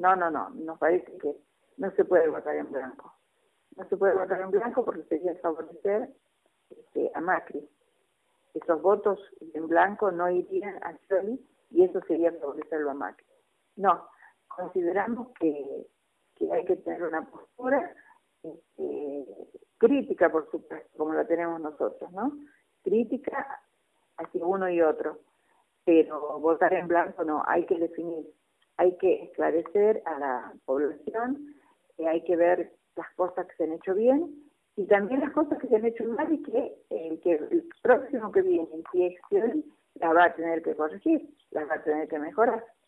no, nos parece que no se puede votar en blanco. No se puede votar en blanco porque sería favorecer a Macri. Esos votos en blanco no irían a Scioli y eso sería favorecerlo a Macri. No, consideramos que hay que tener una postura crítica, por supuesto, como la tenemos nosotros, ¿no? Crítica hacia uno y otro, pero votar en blanco no, hay que definir, hay que esclarecer a la población, hay que ver las cosas que se han hecho bien y también las cosas que se han hecho mal y que el próximo que viene, si es Scioli, las va a tener que corregir, las va a tener que mejorar.